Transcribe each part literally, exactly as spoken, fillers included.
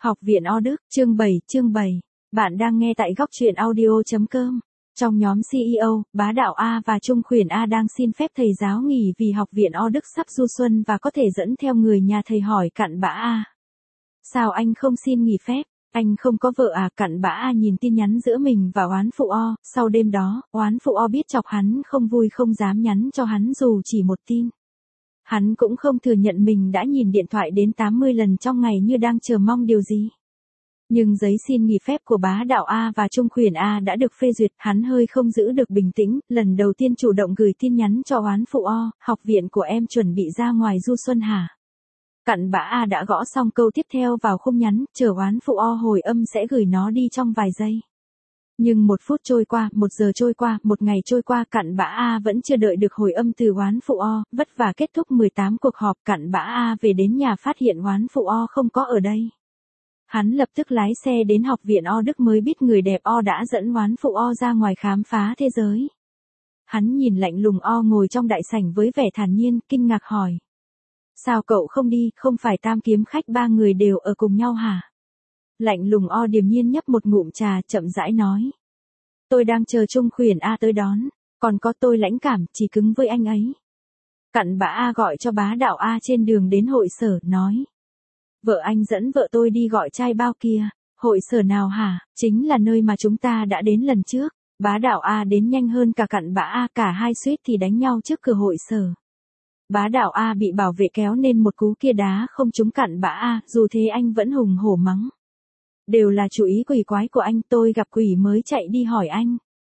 Học viện O Đức, chương bảy, chương bảy. Bạn đang nghe tại góc truyện audio.com. Trong nhóm xê e ô, Bá Đạo A và Trung Khuyển A đang xin phép thầy giáo nghỉ vì học viện O Đức sắp du xuân và có thể dẫn theo người nhà thầy hỏi Cặn Bã A. Sao anh không xin nghỉ phép? Anh không có vợ à? Cặn Bã A nhìn tin nhắn giữa mình và Oán Phụ O. Sau đêm đó, Oán Phụ O biết chọc hắn không vui không dám nhắn cho hắn dù chỉ một tin. Hắn cũng không thừa nhận mình đã nhìn điện thoại đến tám mươi lần trong ngày như đang chờ mong điều gì. Nhưng giấy xin nghỉ phép của Bá Đạo A và Trung Khuyển A đã được phê duyệt, hắn hơi không giữ được bình tĩnh, lần đầu tiên chủ động gửi tin nhắn cho Oán Phụ O, học viện của em chuẩn bị ra ngoài du xuân hả? Cặn Bã A đã gõ xong câu tiếp theo vào khung nhắn, chờ Oán Phụ O hồi âm sẽ gửi nó đi trong vài giây. Nhưng một phút trôi qua, một giờ trôi qua, một ngày trôi qua, Cặn Bã A vẫn chưa đợi được hồi âm từ Oán Phụ O, vất vả kết thúc mười tám cuộc họp, Cặn Bã A về đến nhà phát hiện Oán Phụ O không có ở đây. Hắn lập tức lái xe đến học viện O Đức mới biết người đẹp O đã dẫn Oán Phụ O ra ngoài khám phá thế giới. Hắn nhìn lạnh lùng O ngồi trong đại sảnh với vẻ thản nhiên, kinh ngạc hỏi. Sao cậu không đi, không phải tam kiếm khách ba người đều ở cùng nhau hả? Lạnh lùng O điềm nhiên nhấp một ngụm trà, chậm rãi nói. Tôi đang chờ Trung Khuyển A tới đón, còn có tôi lãnh cảm, chỉ cứng với anh ấy. Cặn Bã A gọi cho Bá Đạo A trên đường đến hội sở, nói. Vợ anh dẫn vợ tôi đi gọi trai bao kia. Hội sở nào hả? Chính là nơi mà chúng ta đã đến lần trước. Bá Đạo A đến nhanh hơn cả Cặn Bã A, cả hai suýt thì đánh nhau trước cửa hội sở. Bá Đạo A bị bảo vệ kéo nên một cú kia đá không trúng Cặn Bã A, dù thế anh vẫn hùng hổ mắng. Đều là chủ ý quỷ quái của anh, tôi gặp quỷ mới chạy đi hỏi anh.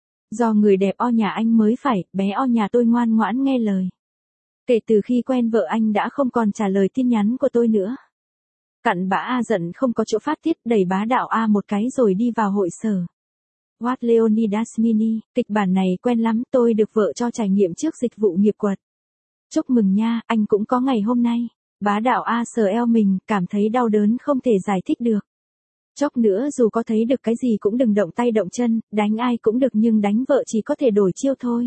Do người đẹp O nhà anh mới phải, bé O nhà tôi ngoan ngoãn nghe lời. Kể từ khi quen vợ anh đã không còn trả lời tin nhắn của tôi nữa. Cặn Bã A giận không có chỗ phát tiết, đẩy Bá Đạo A một cái rồi đi vào hội sở. What Leonidas Mini, kịch bản này quen lắm, tôi được vợ cho trải nghiệm trước dịch vụ nghiệp quật. Chúc mừng nha, anh cũng có ngày hôm nay. Bá Đạo A sờ eo mình, cảm thấy đau đớn không thể giải thích được. Chốc nữa dù có thấy được cái gì cũng đừng động tay động chân, đánh ai cũng được nhưng đánh vợ chỉ có thể đổi chiêu thôi.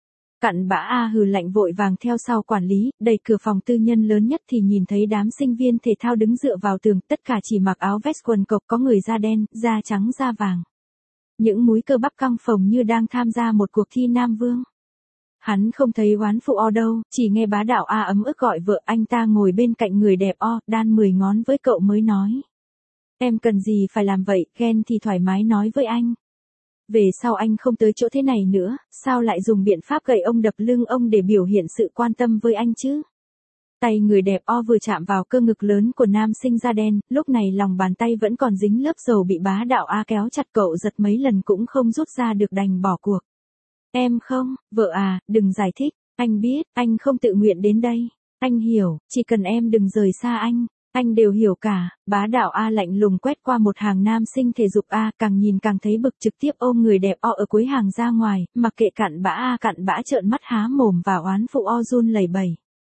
Cặn Bã A hừ lạnh vội vàng theo sau quản lý, đẩy cửa phòng tư nhân lớn nhất thì nhìn thấy đám sinh viên thể thao đứng dựa vào tường, tất cả chỉ mặc áo vest quần cộc, có người da đen, da trắng da vàng. Những múi cơ bắp căng phồng như đang tham gia một cuộc thi Nam Vương. Hắn không thấy Oán Phụ O đâu, chỉ nghe Bá Đạo A ấm ức gọi vợ, anh ta ngồi bên cạnh người đẹp O, đan mười ngón với cậu mới nói. Em cần gì phải làm vậy, ghen thì thoải mái nói với anh. Về sau anh không tới chỗ thế này nữa, sao lại dùng biện pháp gậy ông đập lưng ông để biểu hiện sự quan tâm với anh chứ? Tay người đẹp O vừa chạm vào cơ ngực lớn của nam sinh da đen, lúc này lòng bàn tay vẫn còn dính lớp dầu bị Bá Đạo A kéo chặt, cậu giật mấy lần cũng không rút ra được đành bỏ cuộc. Em không, vợ à, đừng giải thích, anh biết, anh không tự nguyện đến đây. Anh hiểu, chỉ cần em đừng rời xa anh. Anh đều hiểu cả. Bá Đạo A lạnh lùng quét qua một hàng nam sinh thể dục A, càng nhìn càng thấy bực, trực tiếp ôm người đẹp O ở cuối hàng ra ngoài, mặc kệ Cặn Bã A. Cặn Bã trợn mắt há mồm và Oán Phụ O run lẩy bẩy.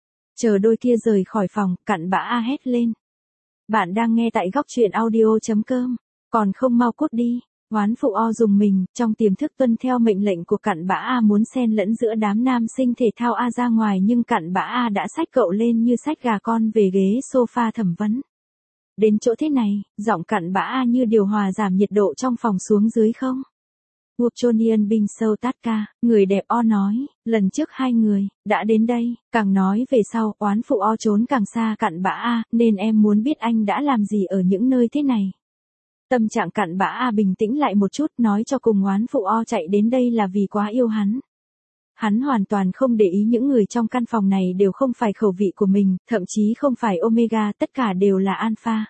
Chờ đôi kia rời khỏi phòng, Cặn Bã A hét lên. Bạn đang nghe tại góc truyện audio.com, còn không mau cút đi. Oán Phụ O dùng mình, trong tiềm thức tuân theo mệnh lệnh của Cặn Bã A muốn xen lẫn giữa đám nam sinh thể thao A ra ngoài, nhưng Cặn Bã A đã xách cậu lên như xách gà con về ghế sofa thẩm vấn. Đến chỗ thế này, giọng Cặn Bã A như điều hòa giảm nhiệt độ trong phòng xuống dưới không. Wupchonian Binh Sâu Tatka, người đẹp O nói, lần trước hai người, đã đến đây, càng nói về sau, Oán Phụ O trốn càng xa Cặn Bã A, nên em muốn biết anh đã làm gì ở những nơi thế này. Tâm trạng Cặn Bã A bình tĩnh lại một chút, nói cho cùng Oán Phụ O chạy đến đây là vì quá yêu hắn. Hắn hoàn toàn không để ý những người trong căn phòng này đều không phải khẩu vị của mình, thậm chí không phải Omega, tất cả đều là Alpha.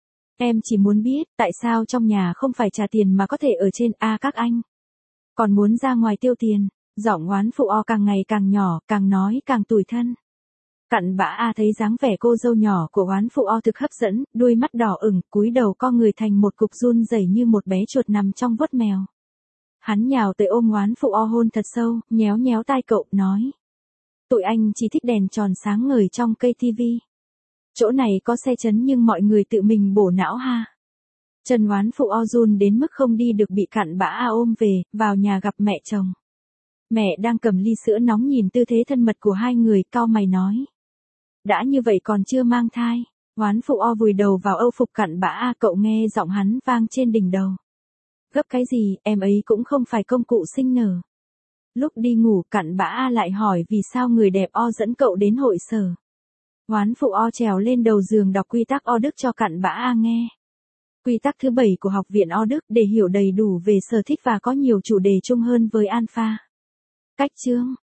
Em chỉ muốn biết, tại sao trong nhà không phải trả tiền mà có thể ở trên A các anh. Còn muốn ra ngoài tiêu tiền, giọng Oán Phụ O càng ngày càng nhỏ, càng nói càng tủi thân. Cặn Bã A thấy dáng vẻ cô dâu nhỏ của Oán Phụ O thực hấp dẫn, đuôi mắt đỏ ửng, cúi đầu co người thành một cục run rẩy như một bé chuột nằm trong vuốt mèo. Hắn nhào tới ôm Oán Phụ O hôn thật sâu, nhéo nhéo tai cậu, nói. Tụi anh chỉ thích đèn tròn sáng ngời trong cây tivi. Chỗ này có xe chấn nhưng mọi người tự mình bổ não ha. Chân Oán Phụ O run đến mức không đi được, bị Cặn Bã A ôm về, vào nhà gặp mẹ chồng. Mẹ đang cầm ly sữa nóng nhìn tư thế thân mật của hai người, cau mày nói. Đã như vậy còn chưa mang thai. Oán phụ O vùi đầu vào âu phục cặn bã A, cậu nghe giọng hắn vang trên đỉnh đầu. Gấp cái gì, em ấy cũng không phải công cụ sinh nở. Lúc đi ngủ cặn bã A lại hỏi vì sao người đẹp O dẫn cậu đến hội sở. Oán phụ O trèo lên đầu giường đọc quy tắc O Đức cho cặn bã A nghe. Quy tắc thứ bảy của Học viện O Đức để hiểu đầy đủ về sở thích và có nhiều chủ đề chung hơn với Alpha. Cách chương